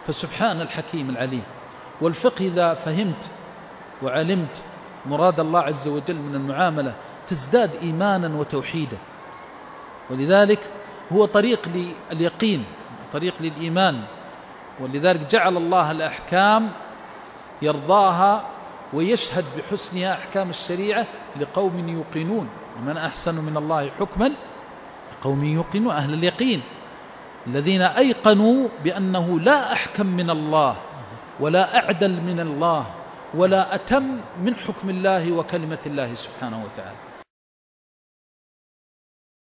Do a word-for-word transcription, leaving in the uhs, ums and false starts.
فسبحان الحكيم العليم. والفقه إذا فهمت وعلمت مراد الله عز وجل من المعاملة تزداد إيمانا وتوحيدا، ولذلك هو طريق لليقين، طريق للإيمان. ولذلك جعل الله الأحكام يرضاها ويشهد بحسنها أحكام الشريعة لقوم يوقنون، ومن أحسن من الله حكما لقوم يوقنون، أهل اليقين الذين أيقنوا بأنه لا أحكم من الله ولا أعدل من الله ولا أتم من حكم الله وكلمة الله سبحانه وتعالى.